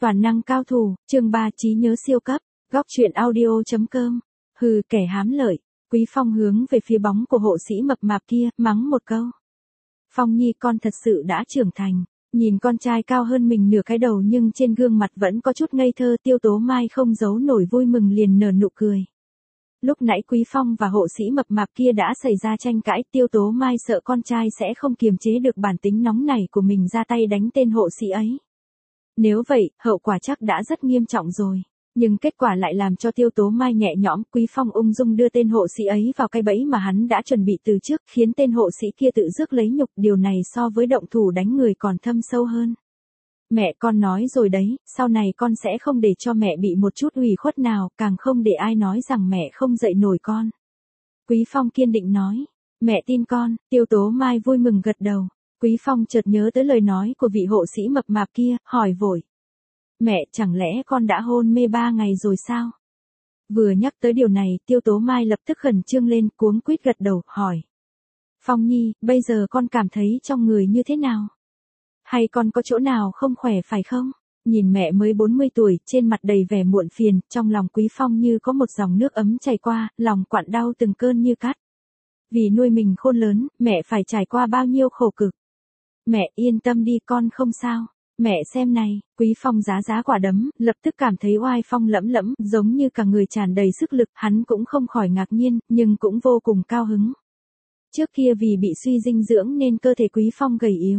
Toàn năng cao thủ, chương 3 trí nhớ siêu cấp, góc truyện audio.com. Hừ, kẻ hám lợi. Quý Phong hướng về phía bóng của hộ sĩ mập mạp kia, mắng một câu. Phong Nhi, con thật sự đã trưởng thành. Nhìn con trai cao hơn mình nửa cái đầu nhưng trên gương mặt vẫn có chút ngây thơ, Tiêu Tố Mai không giấu nổi vui mừng liền nở nụ cười. Lúc nãy Quý Phong và hộ sĩ mập mạp kia đã xảy ra tranh cãi, Tiêu Tố Mai sợ con trai sẽ không kiềm chế được bản tính nóng nảy của mình ra tay đánh tên hộ sĩ ấy. Nếu vậy, hậu quả chắc đã rất nghiêm trọng rồi. Nhưng kết quả lại làm cho Tiêu Tố Mai nhẹ nhõm, Quý Phong ung dung đưa tên hộ sĩ ấy vào cái bẫy mà hắn đã chuẩn bị từ trước, khiến tên hộ sĩ kia tự rước lấy nhục, điều này so với động thủ đánh người còn thâm sâu hơn. Mẹ con nói rồi đấy, sau này con sẽ không để cho mẹ bị một chút ủy khuất nào, càng không để ai nói rằng mẹ không dạy nổi con. Quý Phong kiên định nói, mẹ tin con. Tiêu Tố Mai vui mừng gật đầu. Quý Phong chợt nhớ tới lời nói của vị hộ sĩ mập mạp kia, hỏi vội. Mẹ, chẳng lẽ con đã hôn mê 3 ngày rồi sao? Vừa nhắc tới điều này, Tiêu Tố Mai lập tức khẩn trương lên, cuống quýt gật đầu, hỏi. Phong Nhi, bây giờ con cảm thấy trong người như thế nào? Hay con có chỗ nào không khỏe phải không? Nhìn mẹ mới 40 tuổi, trên mặt đầy vẻ muộn phiền, trong lòng Quý Phong như có một dòng nước ấm chảy qua, lòng quặn đau từng cơn như cắt. Vì nuôi mình khôn lớn, mẹ phải trải qua bao nhiêu khổ cực. Mẹ yên tâm đi, con không sao. Mẹ xem này. Quý Phong giá quả đấm, lập tức cảm thấy oai phong lẫm lẫm, giống như cả người tràn đầy sức lực, hắn cũng không khỏi ngạc nhiên, nhưng cũng vô cùng cao hứng. Trước kia vì bị suy dinh dưỡng nên cơ thể Quý Phong gầy yếu.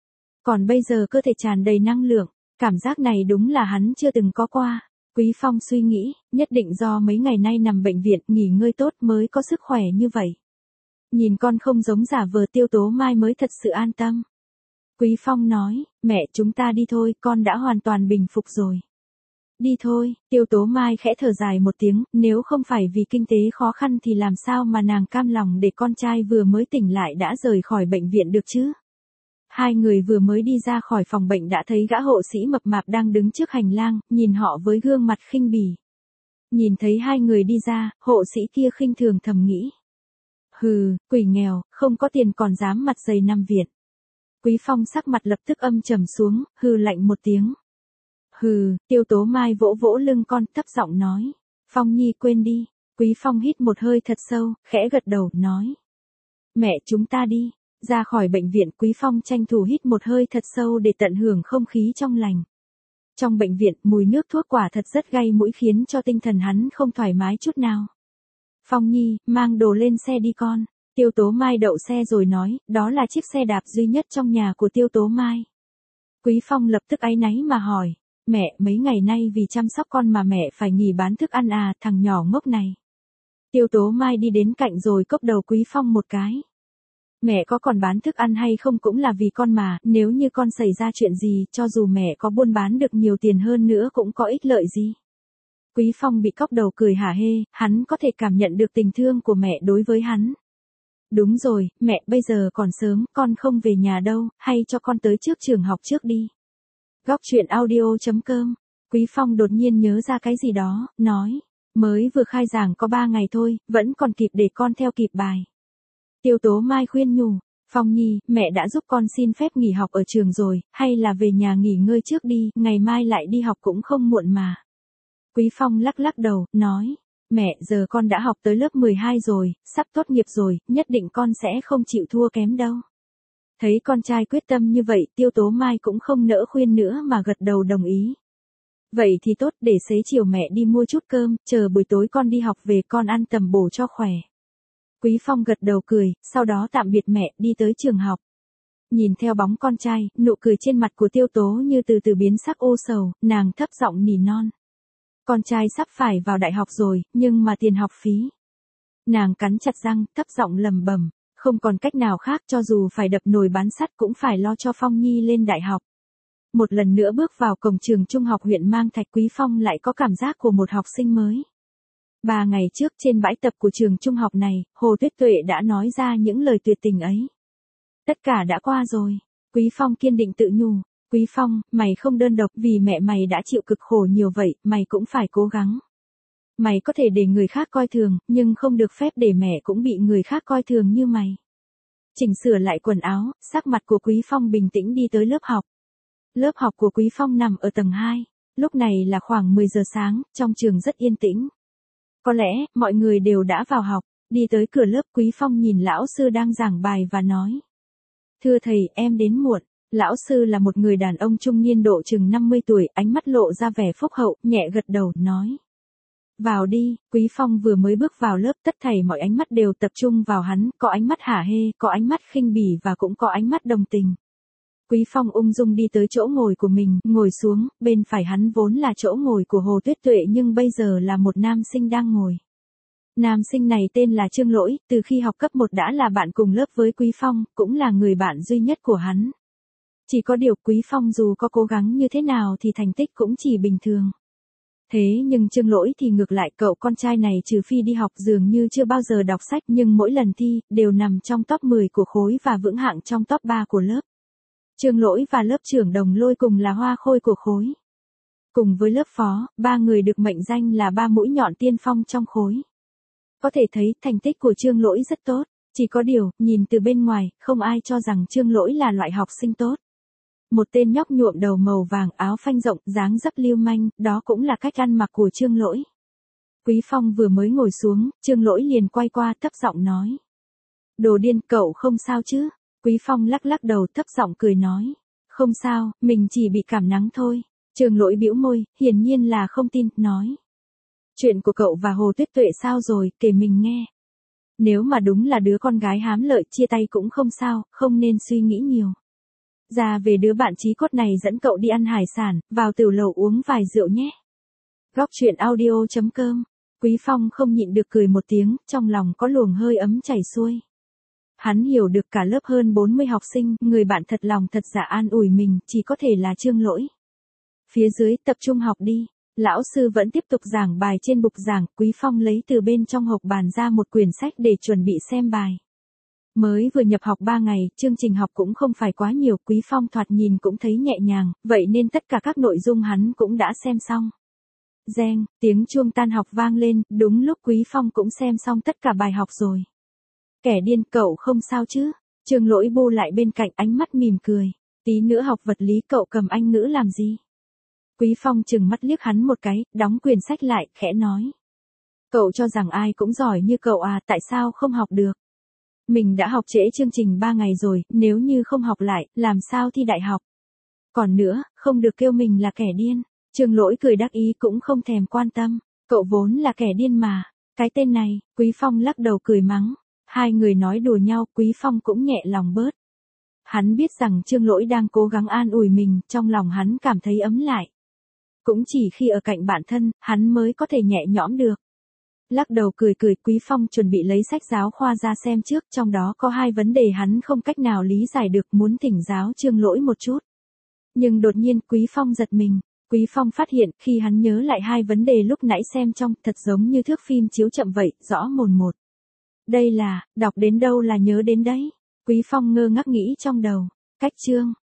Còn bây giờ cơ thể tràn đầy năng lượng, cảm giác này đúng là hắn chưa từng có qua. Quý Phong suy nghĩ, nhất định do mấy ngày nay nằm bệnh viện, nghỉ ngơi tốt mới có sức khỏe như vậy. Nhìn con không giống giả vờ, Tiêu Tố Mai mới thật sự an tâm. Quý Phong nói, mẹ chúng ta đi thôi, con đã hoàn toàn bình phục rồi. Đi thôi. Tiêu Tố Mai khẽ thở dài một tiếng, nếu không phải vì kinh tế khó khăn thì làm sao mà nàng cam lòng để con trai vừa mới tỉnh lại đã rời khỏi bệnh viện được chứ. Hai người vừa mới đi ra khỏi phòng bệnh đã thấy gã hộ sĩ mập mạp đang đứng trước hành lang, nhìn họ với gương mặt khinh bỉ. Nhìn thấy hai người đi ra, hộ sĩ kia khinh thường thầm nghĩ. Hừ, quỷ nghèo, không có tiền còn dám mặt dày nằm viện. Quý Phong sắc mặt lập tức âm trầm xuống, hừ lạnh một tiếng. Hừ, Tiêu Tố Mai vỗ vỗ lưng con, thấp giọng nói. Phong Nhi quên đi. Quý Phong hít một hơi thật sâu, khẽ gật đầu, nói. Mẹ chúng ta đi. Ra khỏi bệnh viện, Quý Phong tranh thủ hít một hơi thật sâu để tận hưởng không khí trong lành. Trong bệnh viện, mùi nước thuốc quả thật rất gây mũi khiến cho tinh thần hắn không thoải mái chút nào. Phong Nhi, mang đồ lên xe đi con. Tiêu Tố Mai đậu xe rồi nói, đó là chiếc xe đạp duy nhất trong nhà của Tiêu Tố Mai. Quý Phong lập tức áy náy mà hỏi, mẹ, mấy ngày nay vì chăm sóc con mà mẹ phải nghỉ bán thức ăn à, thằng nhỏ ngốc này. Tiêu Tố Mai đi đến cạnh rồi cốc đầu Quý Phong một cái. Mẹ có còn bán thức ăn hay không cũng là vì con mà, nếu như con xảy ra chuyện gì, cho dù mẹ có buôn bán được nhiều tiền hơn nữa cũng có ích lợi gì. Quý Phong bị cốc đầu cười hả hê, hắn có thể cảm nhận được tình thương của mẹ đối với hắn. Đúng rồi, mẹ, bây giờ còn sớm, con không về nhà đâu, hay cho con tới trước trường học trước đi. Góc truyện audio.com. Quý Phong đột nhiên nhớ ra cái gì đó, nói, mới vừa khai giảng có 3 ngày thôi, vẫn còn kịp để con theo kịp bài. Tiêu Tố Mai khuyên nhủ, Phong Nhi, mẹ đã giúp con xin phép nghỉ học ở trường rồi, hay là về nhà nghỉ ngơi trước đi, ngày mai lại đi học cũng không muộn mà. Quý Phong lắc đầu, nói, mẹ, giờ con đã học tới lớp 12 rồi, sắp tốt nghiệp rồi, nhất định con sẽ không chịu thua kém đâu. Thấy con trai quyết tâm như vậy, Tiêu Tố Mai cũng không nỡ khuyên nữa mà gật đầu đồng ý. Vậy thì tốt, để xế chiều mẹ đi mua chút cơm, chờ buổi tối con đi học về con ăn tầm bổ cho khỏe. Quý Phong gật đầu cười, sau đó tạm biệt mẹ, đi tới trường học. Nhìn theo bóng con trai, nụ cười trên mặt của Tiêu Tố như từ từ biến sắc u sầu, nàng thấp giọng nỉ non. Con trai sắp phải vào đại học rồi, nhưng mà tiền học phí. Nàng cắn chặt răng, thấp giọng lẩm bẩm, không còn cách nào khác, cho dù phải đập nồi bán sắt cũng phải lo cho Phong Nhi lên đại học. Một lần nữa bước vào cổng trường trung học huyện Mang Thạch, Quý Phong lại có cảm giác của một học sinh mới. 3 ngày trước trên bãi tập của trường trung học này, Hồ Tuyết Tuệ đã nói ra những lời tuyệt tình ấy. Tất cả đã qua rồi. Quý Phong kiên định tự nhủ. Quý Phong, mày không đơn độc, vì mẹ mày đã chịu cực khổ nhiều vậy, mày cũng phải cố gắng. Mày có thể để người khác coi thường, nhưng không được phép để mẹ cũng bị người khác coi thường như mày. Chỉnh sửa lại quần áo, sắc mặt của Quý Phong bình tĩnh đi tới lớp học. Lớp học của Quý Phong nằm ở tầng 2. Lúc này là khoảng 10 giờ sáng, trong trường rất yên tĩnh. Có lẽ, mọi người đều đã vào học, đi tới cửa lớp Quý Phong nhìn lão sư đang giảng bài và nói. Thưa thầy, em đến muộn. Lão sư là một người đàn ông trung niên độ chừng 50 tuổi, ánh mắt lộ ra vẻ phúc hậu, nhẹ gật đầu, nói. Vào đi, Quý Phong vừa mới bước vào lớp, tất thảy mọi ánh mắt đều tập trung vào hắn, có ánh mắt hả hê, có ánh mắt khinh bỉ và cũng có ánh mắt đồng tình. Quý Phong ung dung đi tới chỗ ngồi của mình, ngồi xuống, bên phải hắn vốn là chỗ ngồi của Hồ Tuyết Tuệ nhưng bây giờ là một nam sinh đang ngồi. Nam sinh này tên là Trương Lỗi, từ khi học cấp 1 đã là bạn cùng lớp với Quý Phong, cũng là người bạn duy nhất của hắn. Chỉ có điều Quý Phong dù có cố gắng như thế nào thì thành tích cũng chỉ bình thường. Thế nhưng Trương Lỗi thì ngược lại, cậu con trai này trừ phi đi học dường như chưa bao giờ đọc sách nhưng mỗi lần thi, đều nằm trong top 10 của khối và vững hạng trong top 3 của lớp. Trương Lỗi và lớp trưởng Đồng Lôi cùng là hoa khôi của khối. Cùng với lớp phó, ba người được mệnh danh là ba mũi nhọn tiên phong trong khối. Có thể thấy thành tích của Trương Lỗi rất tốt, chỉ có điều, nhìn từ bên ngoài, không ai cho rằng Trương Lỗi là loại học sinh tốt. Một tên nhóc nhuộm đầu màu vàng, áo phanh rộng, dáng dấp lưu manh, đó cũng là cách ăn mặc của Trương Lỗi. Quý Phong vừa mới ngồi xuống, Trương Lỗi liền quay qua thấp giọng nói. Đồ điên, cậu không sao chứ? Quý Phong lắc lắc đầu thấp giọng cười nói. Không sao, mình chỉ bị cảm nắng thôi. Trương Lỗi bĩu môi, hiển nhiên là không tin, nói. Chuyện của cậu và Hồ Tuyết Tuệ sao rồi, kể mình nghe. Nếu mà đúng là đứa con gái hám lợi, chia tay cũng không sao, không nên suy nghĩ nhiều. Ra về đứa bạn chí cốt này dẫn cậu đi ăn hải sản, vào tiểu lầu uống vài rượu nhé. Góc truyện audio.com. Quý Phong không nhịn được cười một tiếng, trong lòng có luồng hơi ấm chảy xuôi. Hắn hiểu được cả lớp hơn 40 học sinh, người bạn thật lòng thật dạ an ủi mình, chỉ có thể là Trương Lỗi. Phía dưới, tập trung học đi. Lão sư vẫn tiếp tục giảng bài trên bục giảng, Quý Phong lấy từ bên trong hộc bàn ra một quyển sách để chuẩn bị xem bài. Mới vừa nhập học 3 ngày, chương trình học cũng không phải quá nhiều, Quý Phong thoạt nhìn cũng thấy nhẹ nhàng, vậy nên tất cả các nội dung hắn cũng đã xem xong. Reng, tiếng chuông tan học vang lên, đúng lúc Quý Phong cũng xem xong tất cả bài học rồi. Kẻ điên, cậu không sao chứ? Trương Lỗi bu lại bên cạnh, ánh mắt mỉm cười. Tí nữa học vật lý cậu cầm Anh ngữ làm gì? Quý Phong chừng mắt liếc hắn một cái, đóng quyển sách lại, khẽ nói. Cậu cho rằng ai cũng giỏi như cậu à, tại sao không học được? Mình đã học trễ chương trình 3 ngày rồi, nếu như không học lại, làm sao thi đại học? Còn nữa, không được kêu mình là kẻ điên. Trương Lỗi cười đắc ý cũng không thèm quan tâm. Cậu vốn là kẻ điên mà. Cái tên này, Quý Phong lắc đầu cười mắng. Hai người nói đùa nhau, Quý Phong cũng nhẹ lòng bớt. Hắn biết rằng Trương Lỗi đang cố gắng an ủi mình, trong lòng hắn cảm thấy ấm lại. Cũng chỉ khi ở cạnh bạn thân, hắn mới có thể nhẹ nhõm được. Lắc đầu cười cười, Quý Phong chuẩn bị lấy sách giáo khoa ra xem trước, trong đó có 2 vấn đề hắn không cách nào lý giải được, muốn thỉnh giáo Trương Lỗi một chút. Nhưng đột nhiên Quý Phong giật mình. Quý Phong phát hiện, khi hắn nhớ lại 2 vấn đề lúc nãy xem trong, thật giống như thước phim chiếu chậm vậy, rõ mồn một. Đây là, đọc đến đâu là nhớ đến đấy. Quý Phong ngơ ngác nghĩ trong đầu. Cách chương.